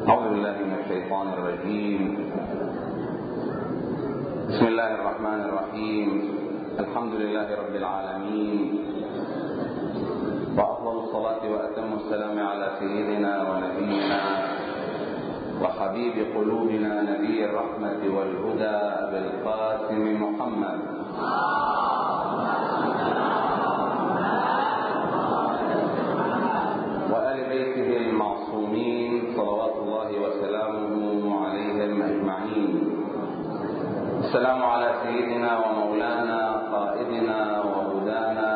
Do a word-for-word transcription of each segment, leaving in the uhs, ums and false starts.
أعوذ بالله من الشيطان الرجيم. بسم الله الرحمن الرحيم. الحمد لله رب العالمين، وأفضل الصلاة وأتم السلام على سيدنا ونبينا وحبيب قلوبنا نبي الرحمة والهدى أبي القاسم محمد وآل بيته المعصومين صلوات الله وسلامه عليهم أجمعين. السلام على سيدنا ومولانا قائدنا وهدانا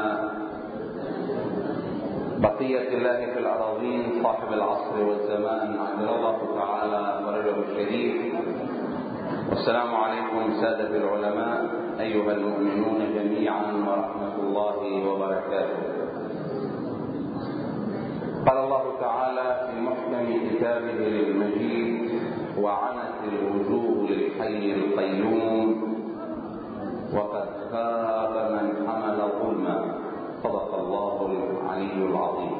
بقية الله في الأراضين صاحب العصر والزمان عجل الله تعالى فرجه الشريف. والسلام عليكم سادة العلماء أيها المؤمنون جميعا ورحمة الله وبركاته. قال الله تعالى في محكم كتابه المجيد: وعنت الوجوه للحي القيوم وقد خاب من حمل ظلما. صدق الله العلي العظيم.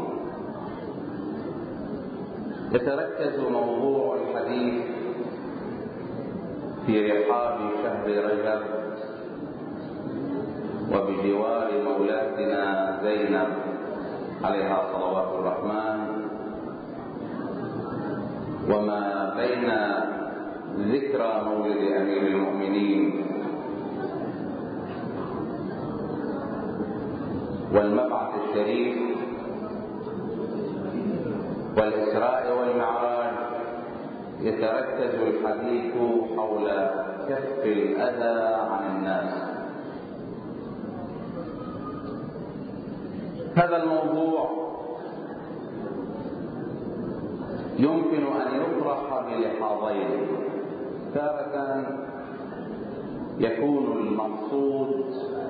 يتركز موضوع الحديث في رحاب شهر رجب وبجوار مولاتنا زينب عليها صلوات الرحمن، وما بين ذكرى مولد أمير المؤمنين والمبعث الشريف والإسراء والمعراج يتركز الحديث حول كف الأذى عن الناس. هذا الموضوع يمكن أن يطرح بلحاظين: تارة يكون المقصود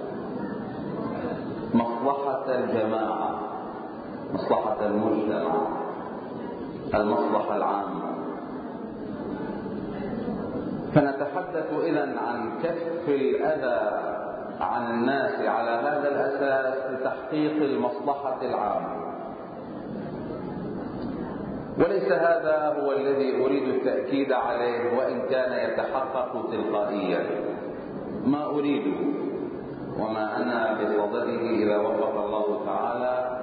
مصلحة الجماعة، مصلحة المجتمع، المصلحة العامة، فنتحدث إذن عن كف الأذى عن الناس على هذا الأساس لتحقيق المصلحة العامة. وليس هذا هو الذي أريد التأكيد عليه، وإن كان يتحقق تلقائيا. ما أريد وما أنا بصدده إذا وفق الله تعالى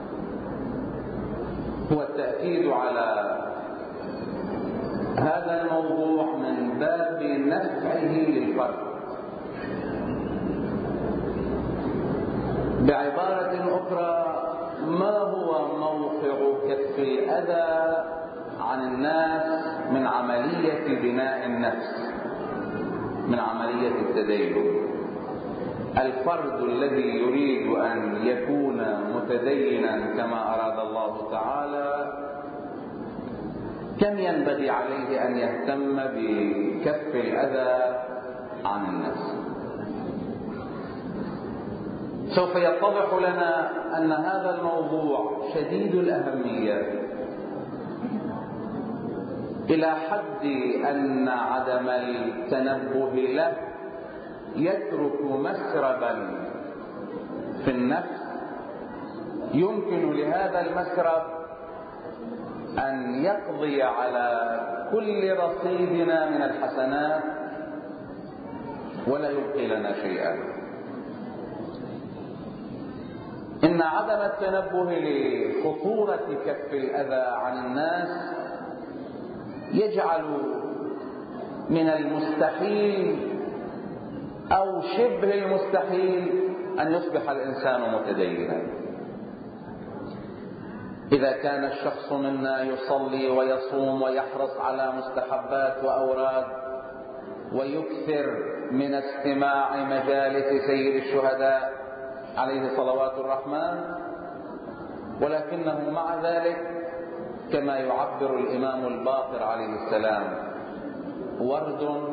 هو التأكيد على هذا الموضوع من باب نفعه للفرد. بعبارة أخرى، ما هو موقع كف الأذى عن الناس من عملية بناء النفس، من عملية التدين؟ الفرد الذي يريد أن يكون متدينا كما أراد الله تعالى، كم ينبغي عليه أن يهتم بكف الأذى عن الناس؟ سوف يتضح لنا أن هذا الموضوع شديد الأهمية إلى حد أن عدم التنبه له يترك مسربا في النفس يمكن لهذا المسرب أن يقضي على كل رصيدنا من الحسنات ولا يبقي لنا شيئا. إن عدم التنبه لخطورة كف الأذى عن الناس يجعل من المستحيل أو شبه المستحيل أن يصبح الإنسان متدينا. إذا كان الشخص منا يصلي ويصوم ويحرص على مستحبات وأوراد ويكثر من استماع مجالس سيد الشهداء عليه صلوات الرحمن، ولكنه مع ذلك كما يعبر الإمام الباقر عليه السلام: ورد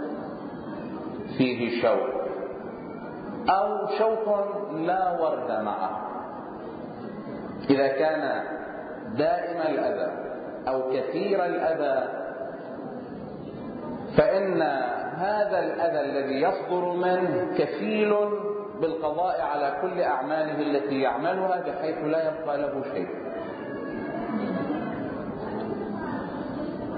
فيه شوك، أو شوك لا ورد معه. إذا كان دائم الأذى أو كثير الأذى، فإن هذا الأذى الذي يصدر منه كفيل بالقضاء على كل أعماله التي يعملها بحيث لا يبقى له شيء.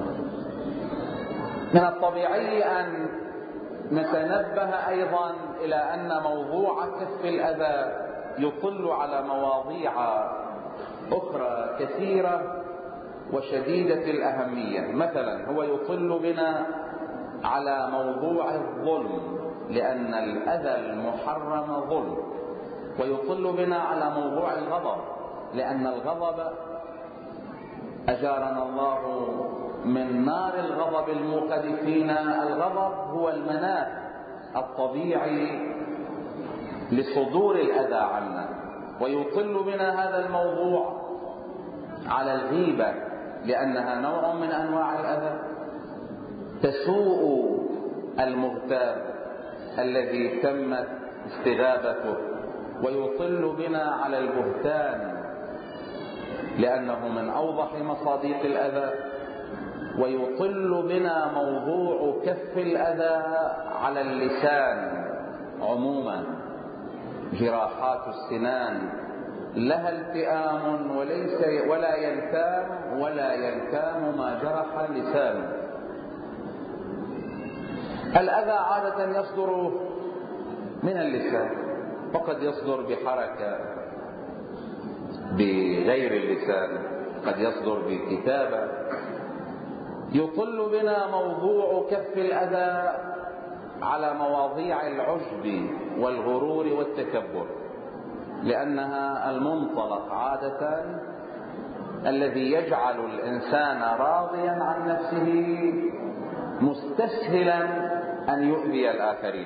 من الطبيعي أن نتنبه أيضا إلى أن موضوع كف الأذى يطل على مواضيع أخرى كثيرة وشديدة الأهمية. مثلا هو يطل بنا على موضوع الظلم، لأن الأذى المحرم ظلم، ويطل بنا على موضوع الغضب، لأن الغضب أجارنا الله من نار الغضب الموقد فينا. الغضب هو المناخ الطبيعي لصدور الأذى عنا. ويطل بنا هذا الموضوع على الغيبة، لأنها نوع من أنواع الأذى تسوء المغتاب الذي تمت استغابته. ويطل بنا على البهتان، لأنه من أوضح مصادق الأذى. ويطل بنا موضوع كف الأذى على اللسان عموما. جراحات السنان لها التئام وليس ولا يلتام ولا يلتام ما جرح اللسان. الأذى عادة يصدر من اللسان، وقد يصدر بحركة بغير اللسان، قد يصدر بكتابة. يطل بنا موضوع كف الأذى على مواضيع العجب والغرور والتكبر، لأنها المنطلق عادة الذي يجعل الإنسان راضيا عن نفسه مستسهلا أن يؤذي الآخرين.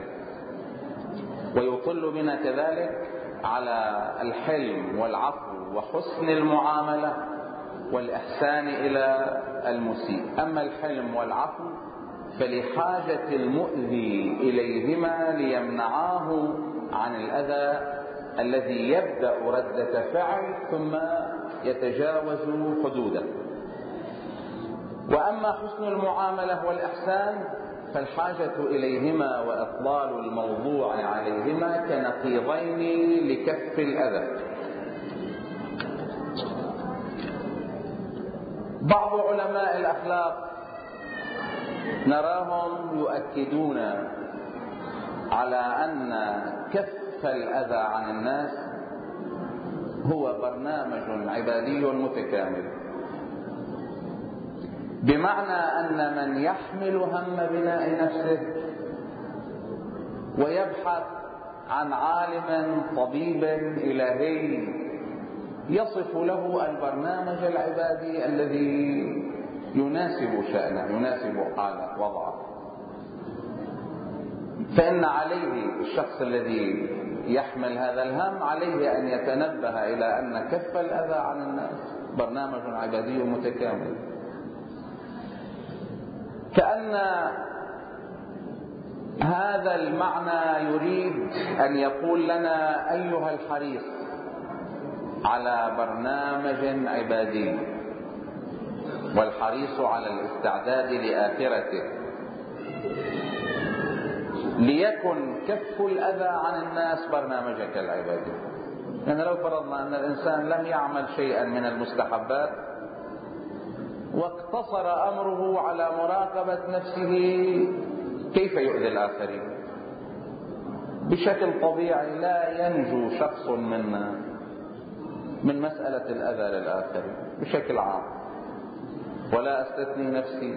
ويطل بنا كذلك على الحلم والعفو وحسن المعاملة والإحسان إلى المسيء. أما الحلم والعفو فلحاجة المؤذي إليهما ليمنعاه عن الأذى الذي يبدأ ردة فعل ثم يتجاوز حدوده. وأما حسن المعاملة والإحسان فالحاجة إليهما وإطلال الموضوع عليهما كنقيضين لكف الأذى. بعض علماء الأخلاق نراهم يؤكدون على أن كف الأذى عن الناس هو برنامج عبادي متكامل، بمعنى أن من يحمل هم بناء نفسه ويبحث عن عالم طبيب إلهي يصف له البرنامج العبادي الذي يناسب شأنه يناسب حاله وضعه، فإن عليه الشخص الذي يحمل هذا الهم عليه أن يتنبه إلى أن كف الأذى عن الناس برنامج عبادي متكامل. كأن هذا المعنى يريد أن يقول لنا أيها الحريص على برنامج عبادي والحريص على الاستعداد لآخرته، ليكن كف الأذى عن الناس برنامجك العبادي. لأن لو فرضنا أن الإنسان لم يعمل شيئا من المستحبات واقتصر أمره على مراقبة نفسه، كيف يؤذي الآخرين؟ بشكل طبيعي لا ينجو شخص منا من مسألة الأذى للآخرين بشكل عام، ولا أستثني نفسي.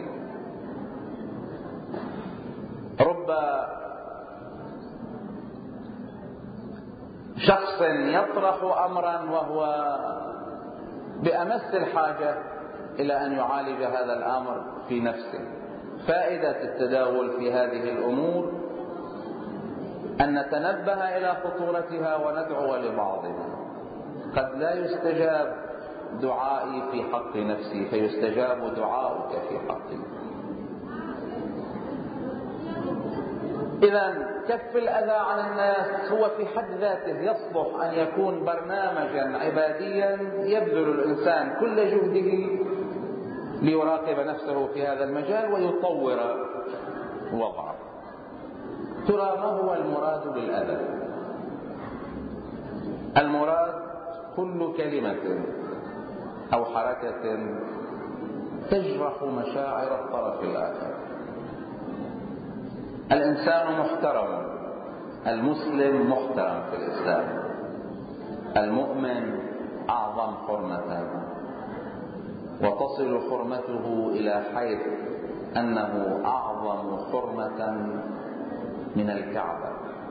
رب شخص يطرح أمرا وهو بأمس الحاجة إلى أن يعالج هذا الأمر في نفسه. فائدة التداول في هذه الأمور أن نتنبه إلى خطورتها وندعو لبعضنا. قد لا يستجاب دعائي في حق نفسي فيستجاب دعاؤك في حقي. إذن كف الأذى عن الناس هو في حد ذاته يصلح أن يكون برنامجا عباديا يبذل الإنسان كل جهده ليراقب نفسه في هذا المجال ويطور وضعه. ترى ما هو المراد بالأذى؟ المراد كل كلمة أو حركة تجرح مشاعر الطرف الآخر الإنسان محترم، المسلم محترم في الإسلام، المؤمن أعظم حرمة، وتصل حرمته إلى حيث أنه أعظم حرمة من الكعبة.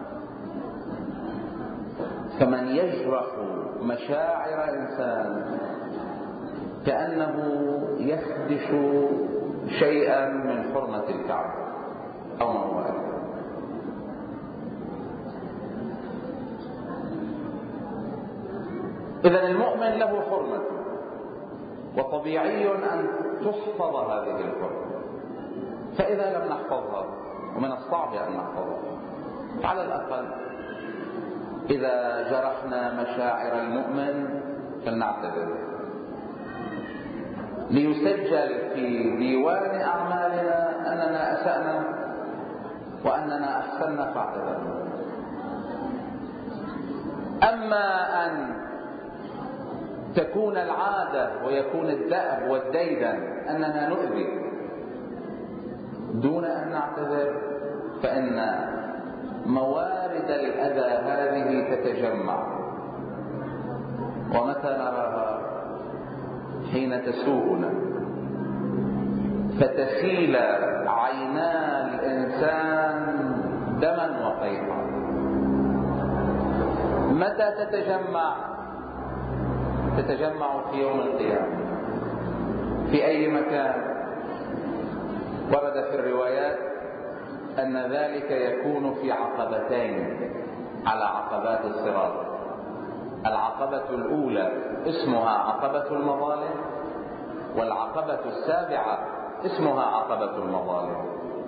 فمن يجرح مشاعر إنسان كأنه يخدش شيئا من حرمة الكعبة أو ما هو أكبر. إذن المؤمن له حرمة، وطبيعي أن تحفظ هذه الحرمة. فإذا لم نحفظها، ومن الصعب أن نحفظها، على الأقل إذا جرحنا مشاعر المؤمن فلنعتذر، ليسجل في ديوان أعمالنا أننا أسأنا وأننا أحسننا فاعتذرنا. أما أن تكون العادة ويكون الدأب والديدن أننا نؤذي دون أن نعتذر، فإن موارد الأذى هذه تتجمع، ومتى نراها؟ حين تسوءنا، فتسيل عينا الإنسان دما وقيحا. متى تتجمع؟ تتجمع في يوم القيامة. في أي مكان؟ ورد في الروايات أن ذلك يكون في عقبتين على عقبات الصراط. العقبة الأولى اسمها عقبة المظالم، والعقبة السابعة اسمها عقبة المظالم.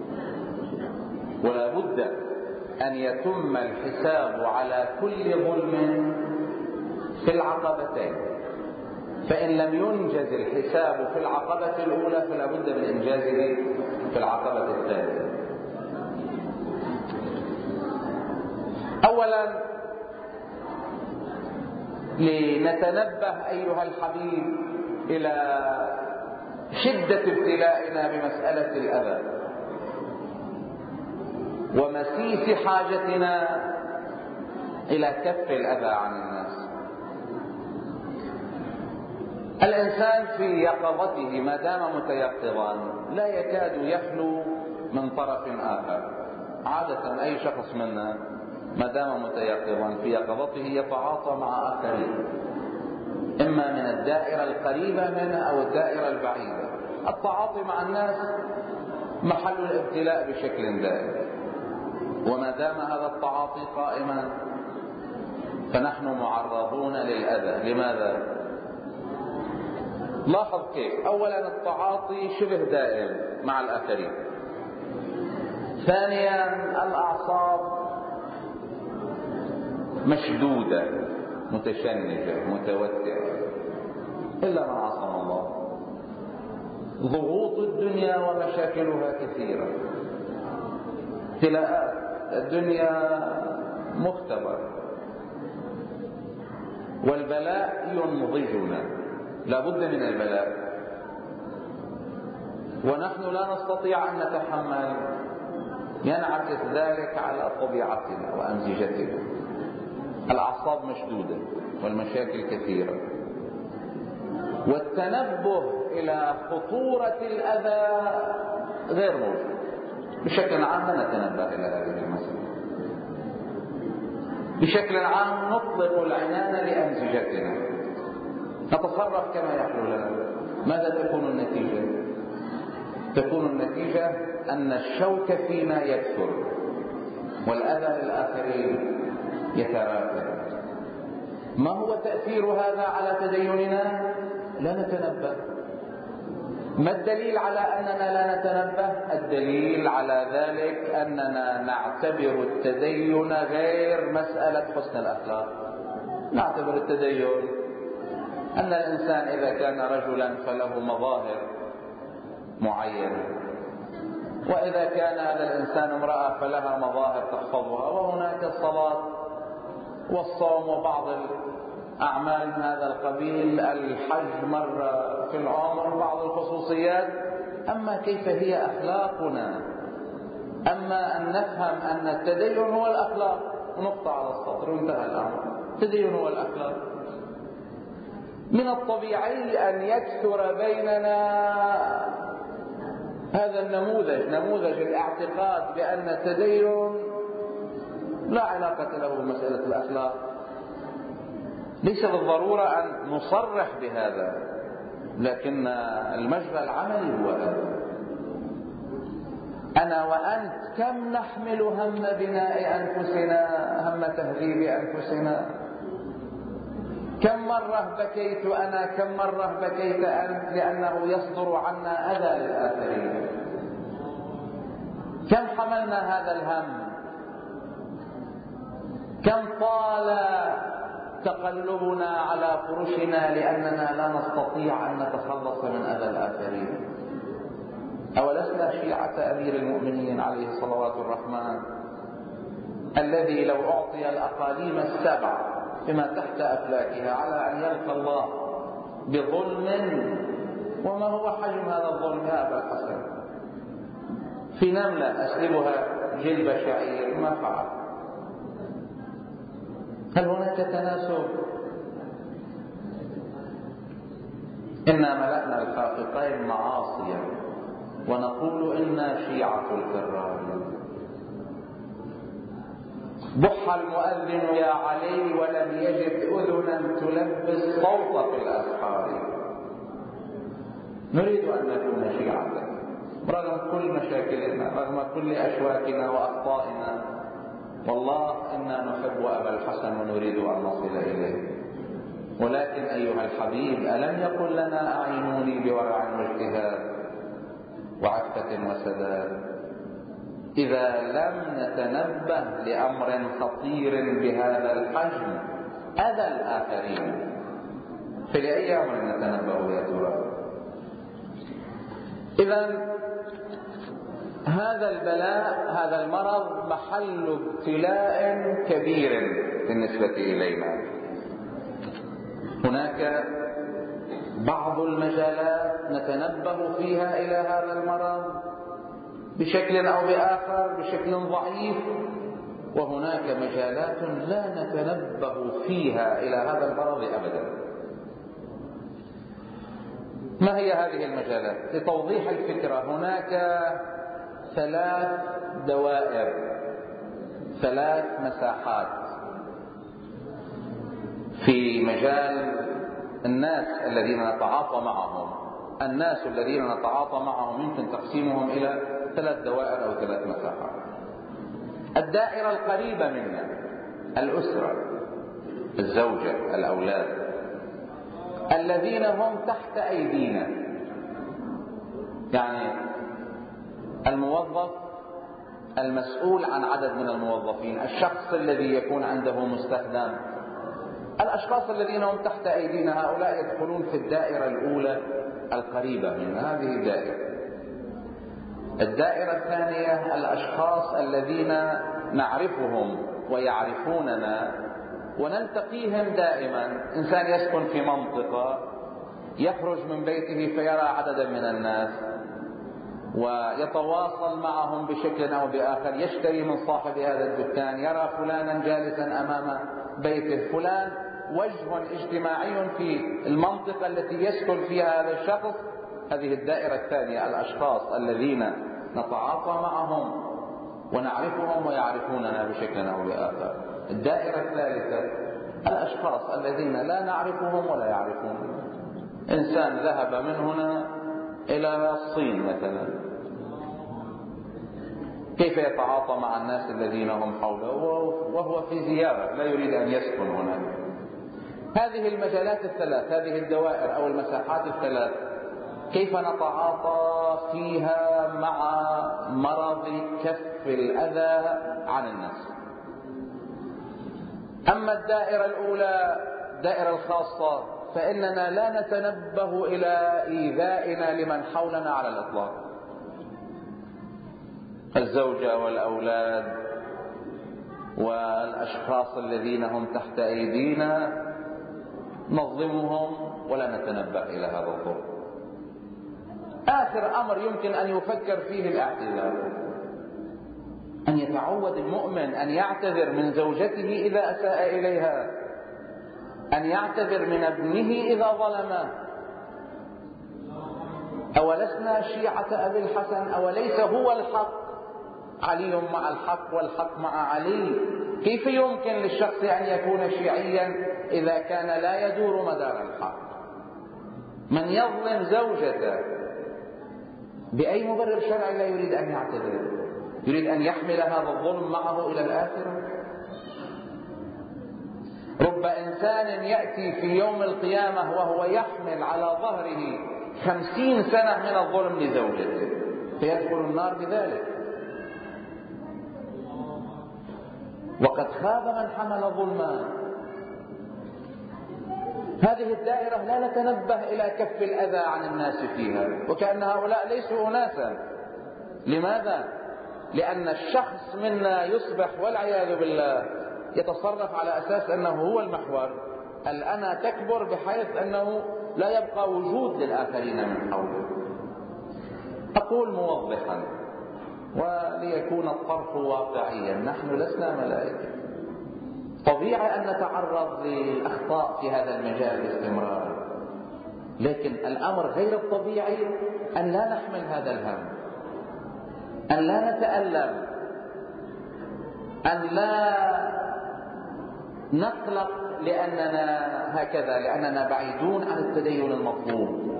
ولا بد أن يتم الحساب على كل ظلم في العقبتين، فإن لم ينجز الحساب في العقبة الأولى فلا بد من إنجازه في العقبة الثانية. أولا لنتنبه أيها الحبيب إلى شدة ابتلائنا بمسألة الأذى ومسيس حاجتنا إلى كف الأذى عن الناس. الإنسان في يقظته ما دام متيقظا لا يكاد يخلو من طرف آخر. عادة أي شخص منا ما دام متيقظا في يقظته يتعاطى مع آخرين، إما من الدائرة القريبة منه أو الدائرة البعيدة. التعاطي مع الناس محل الابتلاء بشكل دائم، وما دام هذا التعاطي قائما فنحن معرضون للأذى. لماذا؟ لاحظ كيف. أولا التعاطي شبه دائم مع الآخرين. ثانيا الأعصاب مشدودة متشنجة متوترة إلا ما عصم الله. ضغوط الدنيا ومشاكلها كثيرة، ابتلاءات الدنيا مختبر، والبلاء ينضجنا، لا بد من البلاء، ونحن لا نستطيع أن نتحمل. ينعكس ذلك على طبيعتنا وأمزجتنا. الأعصاب مشدودة والمشاكل كثيرة، والتنبه إلى خطورة الأذى غير موجود. بشكل عام لا نتنبه إلى هذه المسألة. بشكل عام نطلق العنان لأمزجتنا، نتصرف كما يحلو لنا. ماذا تكون النتيجة؟ تكون النتيجة أن الشوك فينا يكثر والأذى للآخرين يتراكم. ما هو تأثير هذا على تديننا؟ لا نتنبه. ما الدليل على أننا لا نتنبه؟ الدليل على ذلك أننا نعتبر التدين غير مسألة حسن الأخلاق. نعتبر التدين أن الإنسان إذا كان رجلا فله مظاهر معينة، وإذا كان هذا الإنسان امرأة فلها مظاهر تحفظها، وهناك الصلاة والصوم وبعض الأعمال من هذا القبيل، الحج مرة في العمر، بعض الخصوصيات. أما كيف هي أخلاقنا أما أن نفهم أن التدين هو الأخلاق ونقطع على السطر وانتهى الأمر. التدين هو الأخلاق. من الطبيعي أن يكثر بيننا هذا النموذج، نموذج الاعتقاد بأن التدين لا علاقة له بمسألة الأخلاق. ليس بالضرورة أن نصرح بهذا، لكن المجرى العملي هو هذا. أنا وأنت كم نحمل هم بناء أنفسنا، هم تهذيب أنفسنا. كم مرة بكيت أنا، كم مرة بكيت أنت لأنه يصدر عنا أذى للآخرين. كم حملنا هذا الهم، كم طال تقلبنا على فرشنا لأننا لا نستطيع أن نتخلص من أذى الآخرين. أولسنا شيعة أمير المؤمنين عليه صلوات الرحمن، الذي لو أعطي الأقاليم السبع بما تحت أفلاكها على أن يلقى الله بظلم، وما هو حجم هذا الظلم يا أبا الحسن؟ في نملة أسلبها جلب شعير ما فعل. هل هناك تناسب؟ إنا ملأنا الخافقين معاصيا ونقول إنا شيعة الكرار. بح المؤذن يا علي ولم يجد أذنا تلبس صوت في الأسحار. نريد أن نكون شيعة رغم كل مشاكلنا، رغم كل أشواكنا وأخطائنا. والله إنا نحب أبا الحسن ونريد أن نصل إليه. ولكن أيها الحبيب، ألم يقل لنا أعينوني بورع واجتهاد وعفة وسداد؟ إذا لم نتنبه لأمر خطير بهذا الحجم، أذى الآخرين، فلأي أمر نتنبه يا ترى؟ إذن هذا البلاء، هذا المرض محل ابتلاء كبير بالنسبة إلينا. هناك بعض المجالات نتنبه فيها إلى هذا المرض بشكل أو بآخر، بشكل ضعيف، وهناك مجالات لا نتنبه فيها إلى هذا المرض أبدا. ما هي هذه المجالات؟ لتوضيح الفكرة، هناك ثلاث دوائر، ثلاث مساحات في مجال الناس الذين نتعاطى معهم. الناس الذين نتعاطى معهم يمكن تقسيمهم إلى ثلاث دوائر أو ثلاث مساحات. الدائرة القريبة منا، الأسرة، الزوجة، الأولاد، الذين هم تحت أيدينا. يعني الموظف المسؤول عن عدد من الموظفين، الشخص الذي يكون عنده مستخدم، الأشخاص الذين هم تحت أيدينا، هؤلاء يدخلون في الدائرة الأولى القريبة من هذه الدائرة. الدائرة الثانية الأشخاص الذين نعرفهم ويعرفوننا ونلتقيهم دائما. إنسان يسكن في منطقة، يخرج من بيته فيرى عددا من الناس ويتواصل معهم بشكل أو بآخر، يشتري من صاحب هذا الدكان، يرى فلانا جالسا أمام بيته، فلان وجه اجتماعي في المنطقة التي يسكن فيها هذا الشخص. هذه الدائرة الثانية، الأشخاص الذين نتعاطى معهم ونعرفهم ويعرفوننا بشكل أو بآخر. الدائرة الثالثة الأشخاص الذين لا نعرفهم ولا يعرفوننا. إنسان ذهب من هنا إلى الصين مثلا، كيف يتعاطى مع الناس الذين هم حوله وهو في زيارة لا يريد أن يسكن هناك؟ هذه المجالات الثلاث، هذه الدوائر أو المساحات الثلاث، كيف نتعاطى فيها مع مرض كف الأذى عن الناس. أما الدائرة الأولى، الدائرة الخاصة، فإننا لا نتنبه إلى إيذائنا لمن حولنا على الإطلاق. الزوجة والأولاد والأشخاص الذين هم تحت أيدينا نظلمهم ولا نتنبه إلى هذا الظلم. آخر أمر يمكن أن يفكر فيه الاعتذار. أن يتعود المؤمن أن يعتذر من زوجته إذا أساء إليها، أن يعتذر من ابنه إذا ظلمه. أولسنا شيعة أبي الحسن؟ أوليس هو الحق؟ علي مع الحق والحق مع علي. كيف يمكن للشخص أن يكون شيعيا إذا كان لا يدور مدار الحق؟ من يظلم زوجته بأي مبرر شرعي لا يريد أن يعتذر؟ يريد أن يحمل هذا الظلم معه إلى الآخرة؟ رب إنسان يأتي في يوم القيامة وهو يحمل على ظهره خمسين سنة من الظلم لزوجته فيدخل النار بذلك. وقد خاب من حمل ظلما. هذه الدائرة لا نتنبه إلى كف الأذى عن الناس فيها، وكأن هؤلاء ليسوا أناسا. لماذا؟ لأن الشخص منا يصبح والعياذ بالله يتصرف على أساس أنه هو المحور. الأنا تكبر بحيث أنه لا يبقى وجود للآخرين من حوله. أقول موضحا وليكون الطرح واقعيا، نحن لسنا ملائكة. طبيعي أن نتعرض للأخطاء في هذا المجال باستمرار، لكن الأمر غير الطبيعي أن لا نحمل هذا الهم، أن لا نتألم، أن لا نقلق لأننا هكذا، لأننا بعيدون عن التدين المطلوب.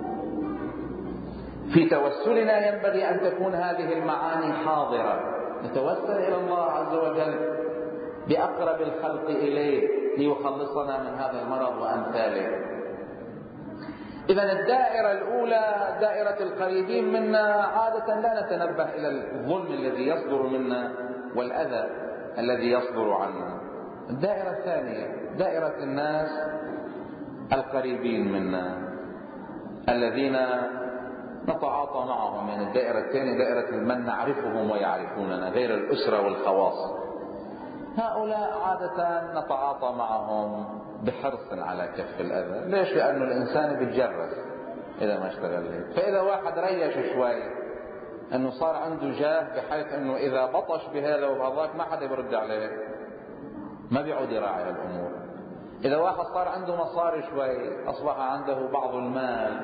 في توسلنا ينبغي أن تكون هذه المعاني حاضرة. نتوسل إلى الله عز وجل بأقرب الخلق إليه ليخلصنا من هذا المرض وأمثاله. إذن الدائرة الأولى دائرة القريبين منا، عادة لا نتنبه إلى الظلم الذي يصدر منا والأذى الذي يصدر عنا. الدائرة الثانية دائرة الناس القريبين منا الذين نتعاطى معهم. يعني الدائرة الثانية دائرة من نعرفهم ويعرفوننا، غير الأسرة والخواص. هؤلاء عادة نتعاطى معهم بحرص على كف الأذى. ليش؟ لأنه الإنسان بيتجرس إذا ما اشتغل ليه. فإذا واحد ريش شوي أنه صار عنده جاه بحيث أنه إذا بطش بهذا وبهذاك ما حدا يرد عليه، ما بيعود يراعي الأمور. إذا واحد صار عنده مصاري شوي، أصبح عنده بعض المال،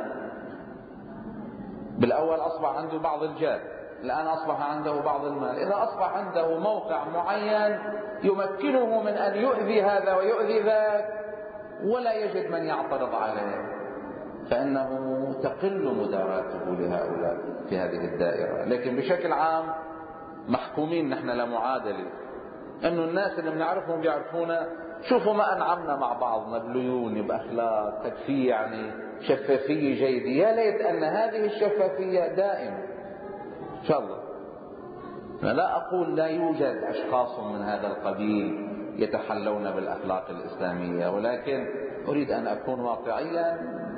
بالأول أصبح عنده بعض الجاه، الآن أصبح عنده بعض المال. إذا أصبح عنده موقع معين يمكنه من أن يؤذي هذا ويؤذي ذاك ولا يجد من يعترض عليه، فإنه تقل مداراته لهؤلاء في هذه الدائرة. لكن بشكل عام محكومين نحن لمعادلة، أنه الناس اللي بنعرفهم بيعرفونا. شوفوا ما أنعمنا مع بعض، مبلويون بأخلاق تكفي، يعني شفافية جيدة. يا ليت أن هذه الشفافية دائمة إن شاء الله. أنا لا أقول لا يوجد أشخاص من هذا القبيل يتحلون بالأخلاق الإسلامية، ولكن أريد أن أكون واقعيا.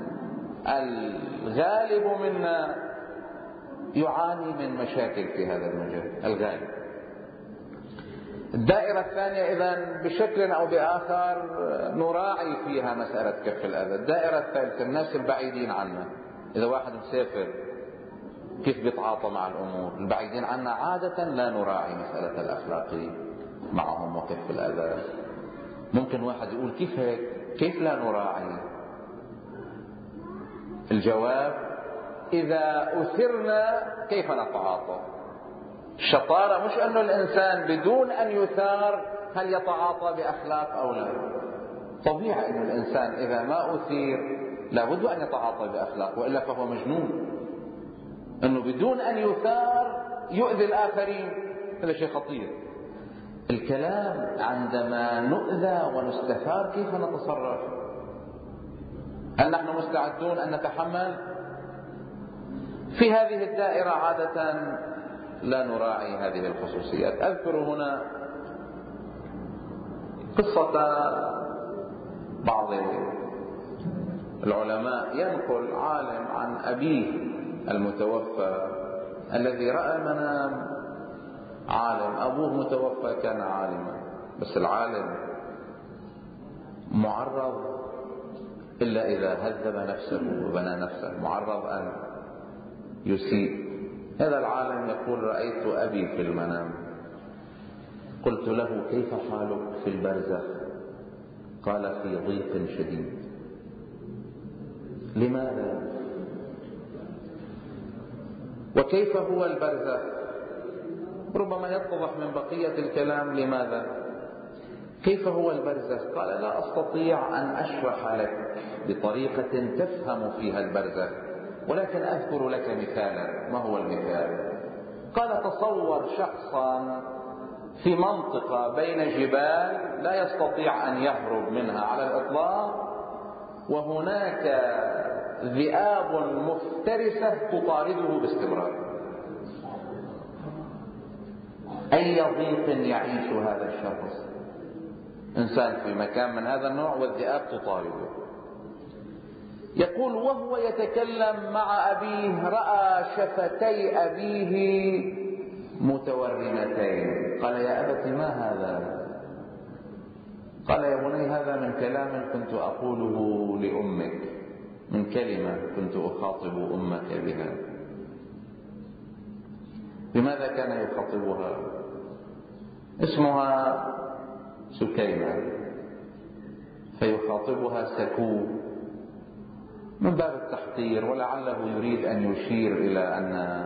الغالب منا يعاني من مشاكل في هذا المجال، الغالب. الدائرة الثانية إذن بشكل أو بآخر نراعي فيها مسألة كف الأذى. الدائرة الثالثة الناس البعيدين عنا. إذا واحد مسافر كيف بيتعاطى مع الأمور؟ البعيدين عنا عادة لا نراعي مسألة الأخلاقية معهم وكف الأذى. ممكن واحد يقول كيف هيك؟ كيف لا نراعي؟ الجواب إذا أثرنا كيف نتعاطى؟ الشطارة مش أنه الإنسان بدون أن يثار هل يتعاطى بأخلاق أو لا. طبيعي أن الإنسان إذا ما أثير لابد أن يتعاطى بأخلاق، وإلا فهو مجنون. أنه بدون أن يثار يؤذي الآخرين، هذا شيء خطير. الكلام عندما نؤذى ونستثار كيف نتصرف؟ هل نحن مستعدون أن نتحمل؟ في هذه الدائرة عادة لا نراعي هذه الخصوصيات. أذكر هنا قصة بعض العلماء ينقل عالم عن أبيه المتوفى الذي رأى منام عالم. أبوه متوفى كان عالما، بس العالم معرض إلا إذا هذب نفسه وبنى نفسه، معرض أن يسيء. هذا العالم يقول رأيت أبي في المنام قلت له: كيف حالك في البرزخ؟ قال: في ضيق شديد. لماذا؟ وكيف هو البرزخ؟ ربما يتضح من بقية الكلام لماذا. كيف هو البرزخ؟ قال: لا أستطيع أن أشرح لك بطريقة تفهم فيها البرزخ، ولكن أذكر لك مثالا. ما هو المثال؟ قال: تصور شخصا في منطقة بين جبال لا يستطيع أن يهرب منها على الإطلاق، وهناك ذئاب مفترسة تطارده باستمرار. أي ضيق يعيش هذا الشخص؟ إنسان في مكان من هذا النوع والذئاب تطارده. يقول: وهو يتكلم مع أبيه رأى شفتي أبيه متورمتين. قال: يا أبت ما هذا؟ قال: يا بني هذا من كلام كنت أقوله لأمك، من كلمة كنت أخاطب أمك بها. بماذا كان يخاطبها؟ اسمها سكينة، فيخاطبها سكو من باب التحقير، ولعله يريد أن يشير إلى أن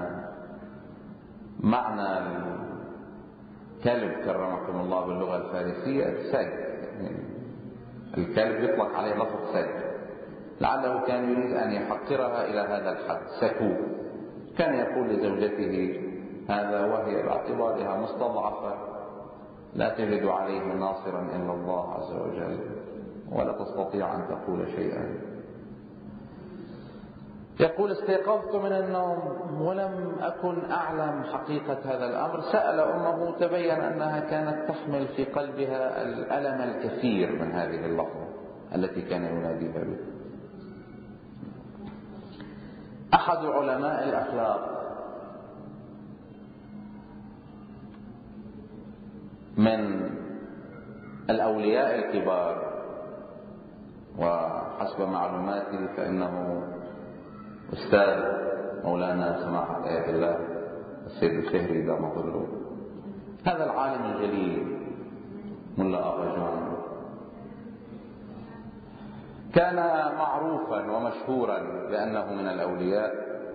معنى الكلب كرمكم الله باللغة الفارسية سك، الكلب يطلق عليه لفظ سك، لعله كان يريد أن يحقرها إلى هذا الحد. سكو كان يقول لزوجته هذا وهي باعتبارها مستضعفة لا تجد عليه ناصرا إلا الله عز وجل، ولا تستطيع أن تقول شيئا. يقول: استيقظت من النوم ولم أكن أعلم حقيقة هذا الأمر. سأل أمه، تبين أنها كانت تحمل في قلبها الألم الكثير من هذه اللحظة التي كان يناديها به. أحد علماء الأخلاق من الأولياء الكبار، وحسب معلوماتي فإنه أستاذ مولانا سماحة آية الله السيد الشهري دام ظله، هذا العالم الجليل ملا أغاجان كان معروفا ومشهورا بأنه من الأولياء.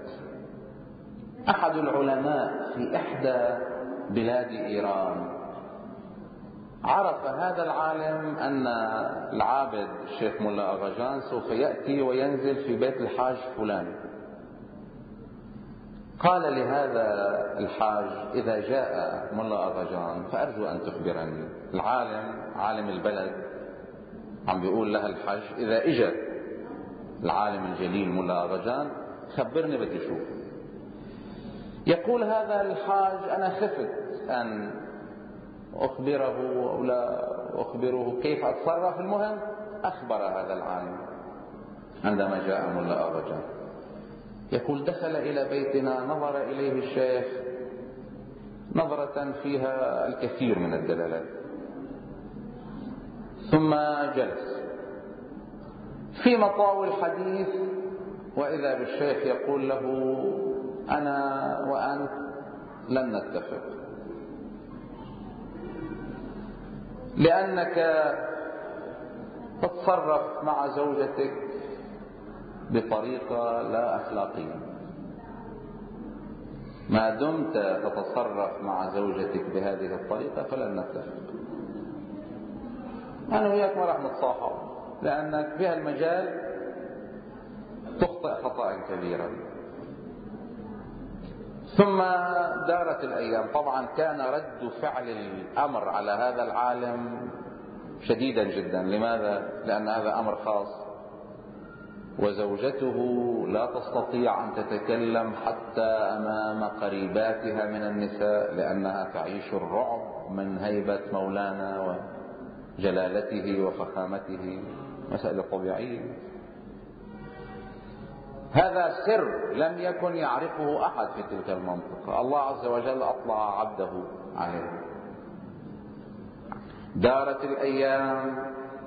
أحد العلماء في إحدى بلاد إيران عرف هذا العالم أن العابد الشيخ ملا أغاجان سوف يأتي وينزل في بيت الحاج فلان. قال لهذا الحاج: إذا جاء ملا أغاجان فأرجو أن تخبرني. العالم عالم البلد عم بيقول لها الحاج: إذا إجا العالم الجليل ملا أغاجان خبرني بدي أشوف. يقول هذا الحاج: أنا خفت أن أخبره أو لا أخبره، كيف أتصرف؟ المهم أخبر هذا العالم عندما جاء ملا أغاجان. يقول: دخل إلى بيتنا، نظر إليه الشيخ نظرة فيها الكثير من الدلالات، ثم جلس. في مطاوي الحديث وإذا بالشيخ يقول له: أنا وأنت لن نتفق، لأنك تتصرف مع زوجتك بطريقة لا أخلاقية. ما دمت تتصرف مع زوجتك بهذه الطريقة فلن نتفق. أنا وياك ما راح نتصاحب، لأنك في هالمجال تخطئ خطأ كبيرا. ثم دارت الأيام. طبعا كان رد فعل الأمر على هذا العالم شديدا جدا. لماذا؟ لأن هذا أمر خاص، وزوجته لا تستطيع أن تتكلم حتى أمام قريباتها من النساء، لأنها تعيش الرعب من هيبة مولانا وجلالته وفخامته. مسألة طبيعية. هذا سر لم يكن يعرفه أحد في تلك المنطقة، الله عز وجل أطلع عبده عليه. دارت الأيام،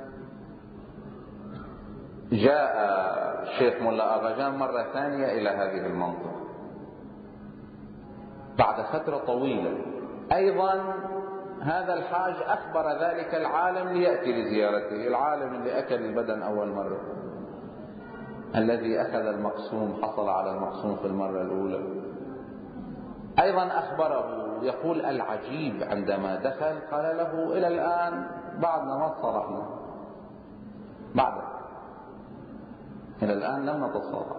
جاء الشيخ ملا أغاجان مرة ثانية إلى هذه المنطقة بعد فترة طويلة، أيضا هذا الحاج أخبر ذلك العالم ليأتي لزيارته، العالم اللي أكل البدن أول مرة، الذي أخذ المقسوم حصل على المقسوم في المرة الأولى. أيضا أخبره، يقول العجيب عندما دخل قال له إلى الآن بعدنا ما تصالحنا، بعد إلى الآن لم نتصالح.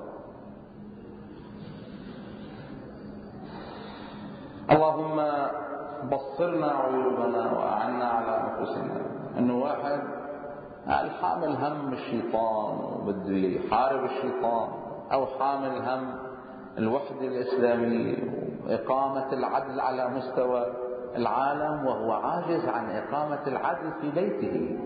اللهم بصرنا عيوبنا وأعنا على أنفسنا. إنه واحد الحامل هم الشيطان وبده يحارب الشيطان، أو حامل هم الوحدة الإسلامية وإقامة العدل على مستوى العالم، وهو عاجز عن إقامة العدل في بيته.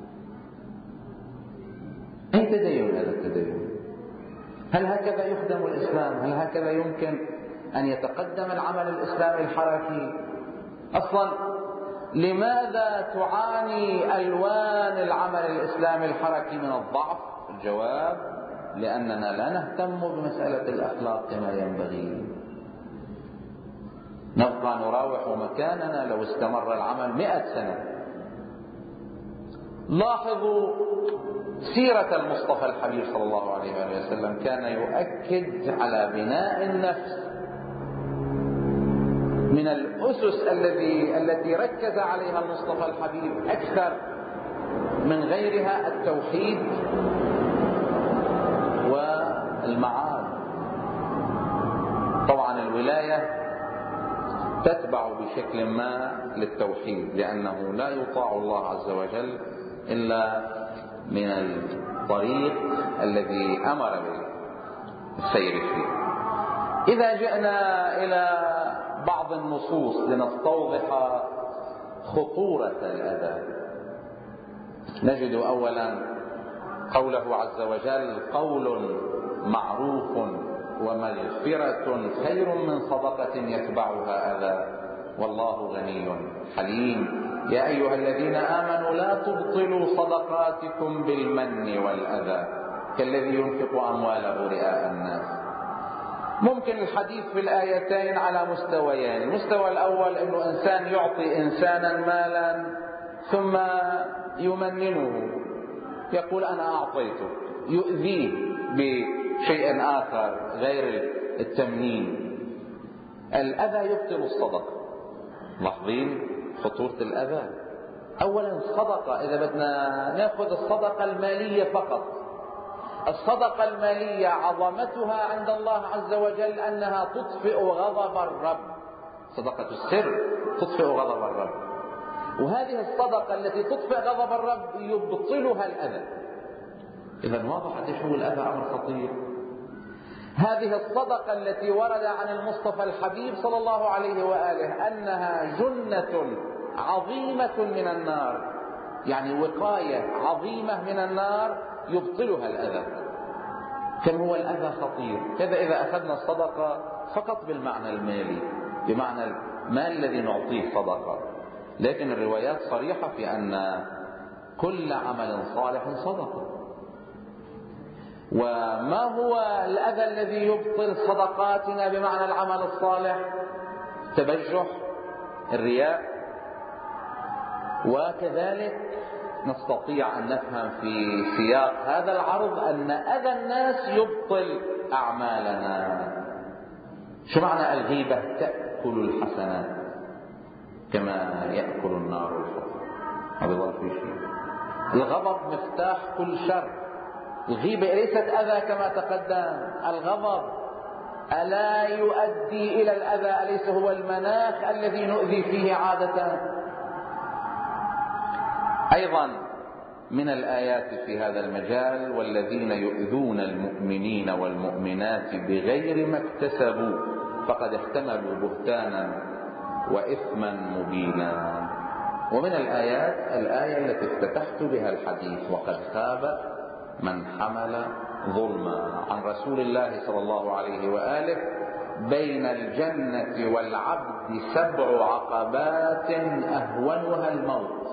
أي تدين هذا التدين؟ هل هكذا يخدم الإسلام؟ هل هكذا يمكن أن يتقدم العمل الإسلامي الحركي؟ أصلا لماذا تعاني ألوان العمل الإسلامي الحركي من الضعف؟ الجواب: لأننا لا نهتم بمسألة الأخلاق كما ينبغي. نبقى نراوح مكاننا لو استمر العمل مئة سنة. لاحظوا سيرة المصطفى الحبيب صلى الله عليه وسلم، كان يؤكد على بناء النفس. من الأسس الذي التي ركز عليها المصطفى الحبيب أكثر من غيرها التوحيد والمعاد. طبعا الولاية تتبع بشكل ما للتوحيد، لأنه لا يطاع الله عز وجل إلا من الطريق الذي أمر بالسير فيه. إذا جئنا إلى بعض النصوص لنستوضح خطورة الأذى، نجد أولا قوله عز وجل: قول معروف ومغفرة خير من صدقة يتبعها أذى والله غني حليم. يا أيها الذين آمنوا لا تبطلوا صدقاتكم بالمن والأذى كالذي ينفق أمواله رئاء الناس. ممكن الحديث في الآيتين على مستويين. المستوى الأول أنه إنسان يعطي إنسانا مالا ثم يمننه، يقول أنا أعطيته، يؤذيه بشيء آخر غير التمنين. الأذى يبطل الصدقة. لاحظين خطورة الأذى. أولا الصدقة، إذا بدنا نأخذ الصدقة المالية فقط، الصدقة المالية عظمتها عند الله عز وجل أنها تطفئ غضب الرب. صدقة السر تطفئ غضب الرب، وهذه الصدقة التي تطفئ غضب الرب يبطلها الأذى. إذا واضح قديش هو الأذى أمر خطير. هذه الصدقة التي ورد عن المصطفى الحبيب صلى الله عليه وآله أنها جنة عظيمة من النار، يعني وقاية عظيمة من النار يبطلها الأذى. كم هو الأذى خطير. كذا إذا أخذنا الصدقة فقط بالمعنى المالي، بمعنى المال الذي نعطيه صدقة، لكن الروايات صريحة في أن كل عمل صالح صدقة. وما هو الأذى الذي يبطل صدقاتنا بمعنى العمل الصالح؟ التبجح، الرياء. وكذلك نستطيع أن نفهم في سياق هذا العرض أن أذى الناس يبطل أعمالنا. شو معنى الغيبة؟ تأكل الحسنات كما يأكل النار الحطب. ما بيضل في شيء. الغضب مفتاح كل شر. الغيبة ليست أذى كما تقدم. الغضب ألا يؤدي إلى الأذى؟ أليس هو المناخ الذي نؤذي فيه عادة؟ أيضا من الآيات في هذا المجال: والذين يؤذون المؤمنين والمؤمنات بغير ما اكتسبوا فقد احتملوا بهتانا وإثما مبينا. ومن الآيات الآية التي افتتحت بها الحديث: وقد خاب من حمل ظلما، عن رسول الله صلى الله عليه وآله: بين الجنة والعبد سبع عقبات أهونها الموت.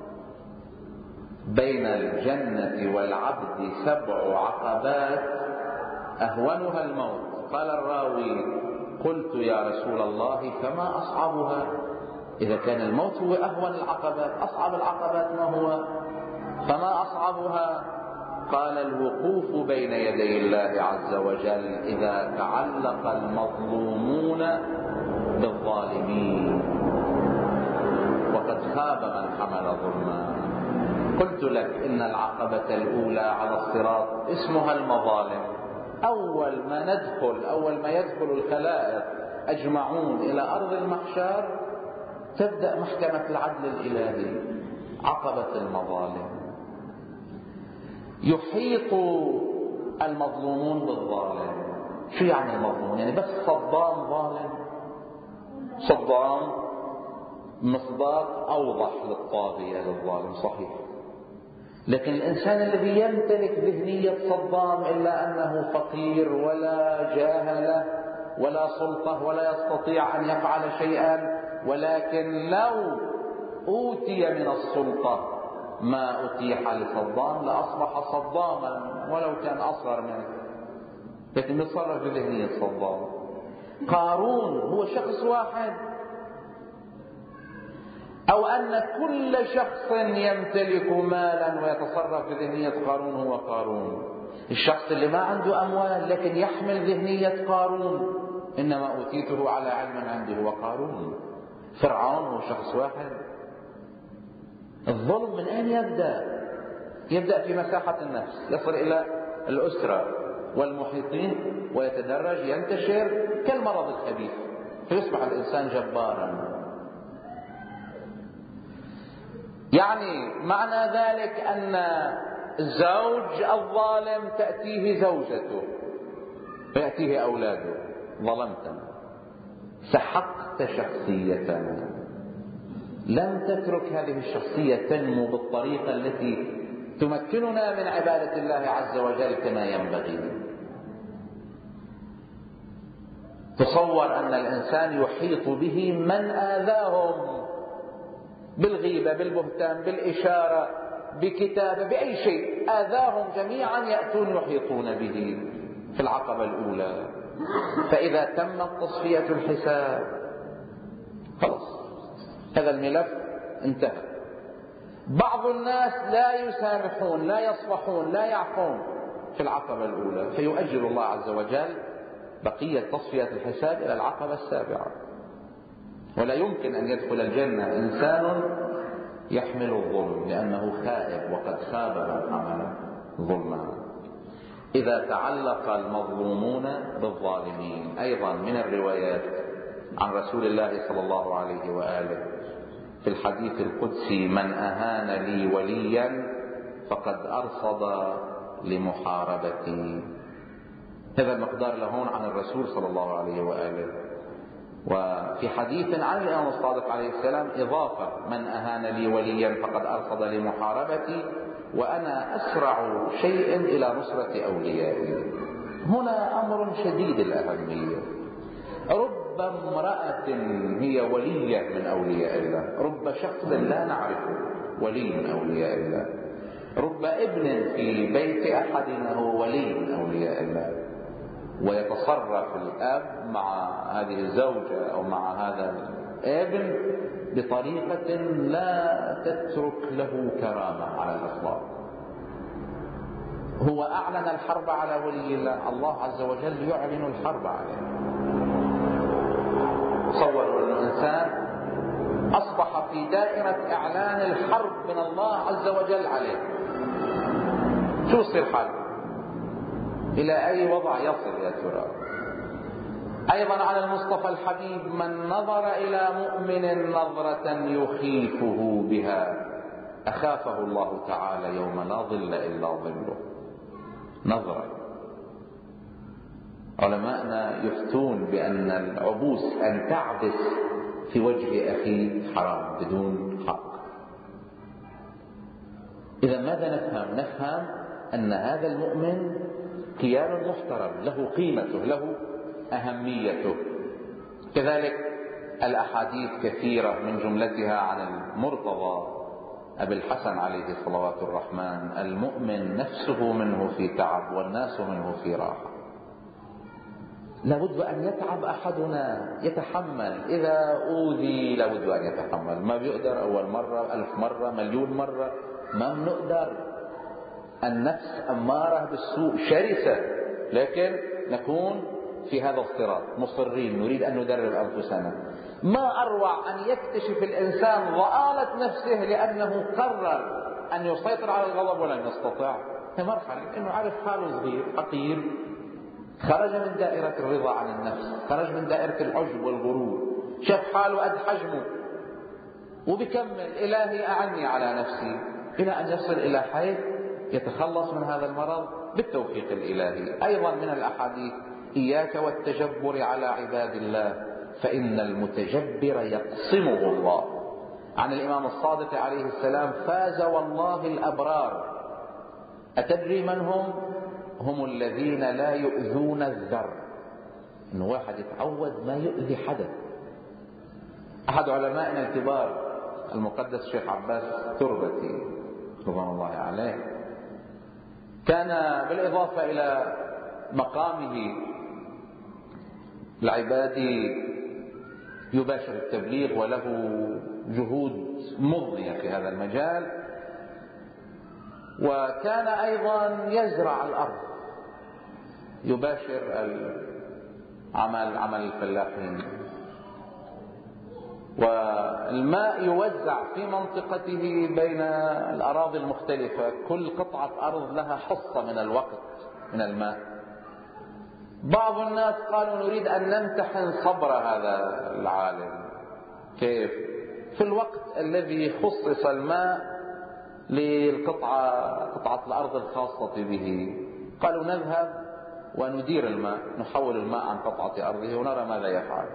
بين الجنة والعبد سبع عقبات أهونها الموت. قال الراوي: قلت يا رسول الله فما أصعبها؟ إذا كان الموت هو أهون العقبات، أصعب العقبات ما هو؟ فما أصعبها؟ قال الوقوف بين يدي الله عز وجل إذا تعلق المظلومون بالظالمين، وقد خاب من حمل ظلما. قلت لك إن العقبة الأولى على الصراط اسمها المظالم. أول ما ندخل أول ما يدخل الخلائق أجمعون إلى أرض المحشر تبدأ محكمة العدل الإلهي، عقبة المظالم. يحيط المظلومون بالظالم. شو يعني المظلوم؟ يعني بس صدام ظالم؟ صدام مصداق أوضح للطاغية للظالم، صحيح. لكن الإنسان الذي يمتلك ذهنية صدام إلا أنه فقير ولا جاه له ولا سلطة ولا يستطيع أن يفعل شيئا، ولكن لو أوتي من السلطة ما أتيح لصدام لأصبح صداما ولو كان أصغر منه، لكن يتصرف بذهنية صدام. قارون هو شخص واحد، أو أن كل شخص يمتلك مالا ويتصرف بذهنية قارون هو قارون. الشخص اللي ما عنده أموال لكن يحمل ذهنية قارون، إنما أوتيته على علم عندي هو قارون. فرعون هو شخص واحد. الظلم من أين يبدأ؟ يبدأ في مساحة النفس، يصل إلى الأسرة والمحيطين ويتدرج ينتشر كالمرض الخبيث فيصبح الإنسان جبارا. يعني معنى ذلك أن الزوج الظالم تأتيه زوجته ويأتيه أولاده، ظلمتنا، سحقت شخصيتنا، لم تترك هذه الشخصية تنمو بالطريقة التي تمكننا من عبادة الله عز وجل كما ينبغي. تصور أن الإنسان يحيط به من آذاهم بالغيبة، بالبهتان، بالإشارة، بكتابة، بأي شيء آذاهم جميعا يأتون يحيطون به في العقبة الأولى. فإذا تمت تصفية الحساب خلاص هذا الملف انتهى. بعض الناس لا يسامحون، لا يصفحون، لا يعفون في العقبة الأولى، فيؤجل الله عز وجل بقية تصفية الحساب إلى العقبة السابعة. ولا يمكن أن يدخل الجنة إنسان يحمل الظلم لأنه خائب وقد خاب من حمل ظلما. إذا تعلق المظلومون بالظالمين. أيضا من الروايات عن رسول الله صلى الله عليه وآله في الحديث القدسي: من أهان لي وليا فقد أرصد لمحاربتي. هذا المقدار لهون عن الرسول صلى الله عليه وآله. وفي حديث عن الإمام الصادق عليه السلام إضافة: من أهان لي وليا فقد أرصد لمحاربتي وأنا أسرع شيء إلى نصرة أوليائي. هنا أمر شديد الأهمية. رب امرأة هي ولية من أولياء الله، رب شخص لا نعرفه ولي من أولياء الله، رب ابن في بيت أحدنا هو ولي من أولياء الله، ويتصرف الأب مع هذه الزوجة أو مع هذا الابن بطريقة لا تترك له كرامة على الإطلاق. هو أعلن الحرب على ولي الله، الله عز وجل يعلن الحرب عليه. تصوروا أن الإنسان أصبح في دائرة إعلان الحرب من الله عز وجل عليه، شو يصير حاله؟ إلى أي وضع يصل يا ترى؟ أيضا على المصطفى الحبيب: من نظر إلى مؤمن نظرة يخيفه بها أخافه الله تعالى يوم لا ظل إلا ظله. نظرة. علماءنا يفتون بأن العبوس أن تعبس في وجه أخيه حرام بدون حق. إذا ماذا نفهم؟ نفهم أن هذا المؤمن كيان محترم، له قيمته، له أهميته. كذلك الأحاديث كثيرة من جملتها عن المرتضى أبي الحسن عليه صلوات الرحمن: المؤمن نفسه منه في تعب والناس منه في راحة. لابد أن يتعب أحدنا، يتحمل. إذا أوذي لابد أن يتحمل. ما بيقدر أول مرة، ألف مرة، مليون مرة ما بنقدر. النفس أمارة بالسوء شرسة، لكن نكون في هذا الصراط مصرين، نريد أن ندرب أنفسنا. ما أروع أن يكتشف الإنسان ضآلة نفسه لأنه قرر أن يسيطر على الغضب ولن يستطيع. هي مرحلة إنه عرف حاله صغير حقير، خرج من دائرة الرضا عن النفس، خرج من دائرة العجب والغرور، شاف حاله قد حجمه وبكمل إلهي أعني على نفسي، إلى أن يصل إلى حيث يتخلص من هذا المرض بالتوفيق الإلهي. أيضا من الأحاديث: إياك والتجبر على عباد الله فإن المتجبر يقصمه الله. عن الإمام الصادق عليه السلام: فاز والله الأبرار. أتدري من هم؟ هم الذين لا يؤذون الذر. إن واحد يتعود ما يؤذي حدا. أحد علمائنا الكبار المقدس الشيخ عباس تربتي رضوان الله عليه كان بالإضافة إلى مقامه العبادي يباشر التبليغ وله جهود مضنية في هذا المجال، وكان أيضا يزرع الأرض، يباشر العمل عمل الفلاحين، والماء يوزع في منطقته بين الأراضي المختلفة، كل قطعة أرض لها حصة من الوقت من الماء. بعض الناس قالوا: نريد أن نمتحن صبر هذا العالم. كيف؟ في الوقت الذي خصص الماء للقطعة قطعة الأرض الخاصة به، قالوا: نذهب وندير الماء، نحول الماء عن قطعة أرضه ونرى ماذا يفعل.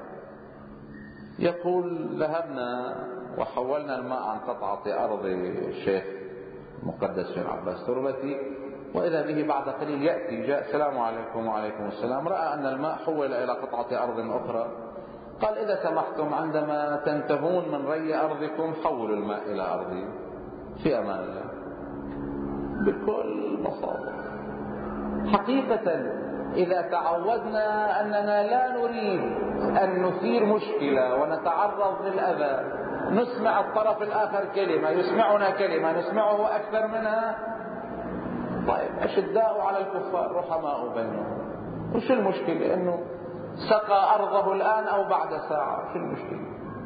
يقول: ذهبنا وحولنا الماء عن قطعة أرض الشيخ المقدس الشيخ عباس تربتي، وإذا به بعد قليل يأتي، جاء: السلام عليكم. وعليكم السلام. رأى أن الماء حول إلى قطعة أرض أخرى، قال: إذا سمحتم عندما تنتهون من ري أرضكم حولوا الماء إلى أرضي في أمان الله. بكل بساطة. حقيقة إذا تعودنا أننا لا نريد أن نثير مشكلة ونتعرض للأذى، نسمع الطرف الآخر كلمة، يسمعنا كلمة، نسمعه أكثر منها. طيب، أشداء على الكفار رحماء بينهم، وش المشكلة؟ إنه سقى أرضه الآن أو بعد ساعة، شو المشكلة؟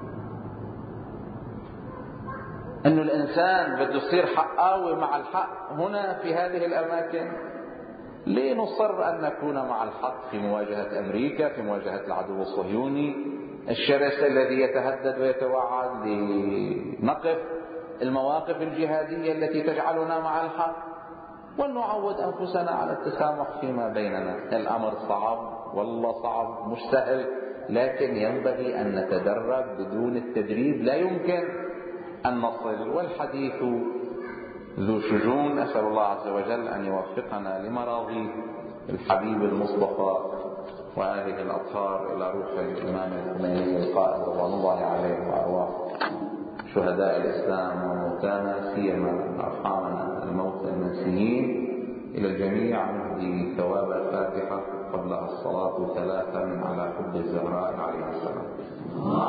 إنه الإنسان بده يصير حقاوي مع الحق هنا في هذه الأماكن. ليه نصر أن نكون مع الحق في مواجهة أمريكا، في مواجهة العدو الصهيوني الشرس الذي يتهدد ويتوعد؟ لنقف المواقف الجهادية التي تجعلنا مع الحق، ولنعود أنفسنا على التسامح فيما بيننا. الأمر صعب، والله صعب، مش سهل، لكن ينبغي أن نتدرب. بدون التدريب لا يمكن أن نصل. والحديث ذو شجون. أسأل الله عز وجل أن يوفقنا لمراضي الحبيب المصطفى وآله الأطهار إلى روح الإمام الخميني القائد رضوان الله عليه وأرواح شهداء الإسلام وموتانا، سيما أرحامنا الموتى المنسيين. إلى الجميع نهدي ثواب الفاتحة قبل الصلاة ثلاثا على حب الزهراء عليه السلام.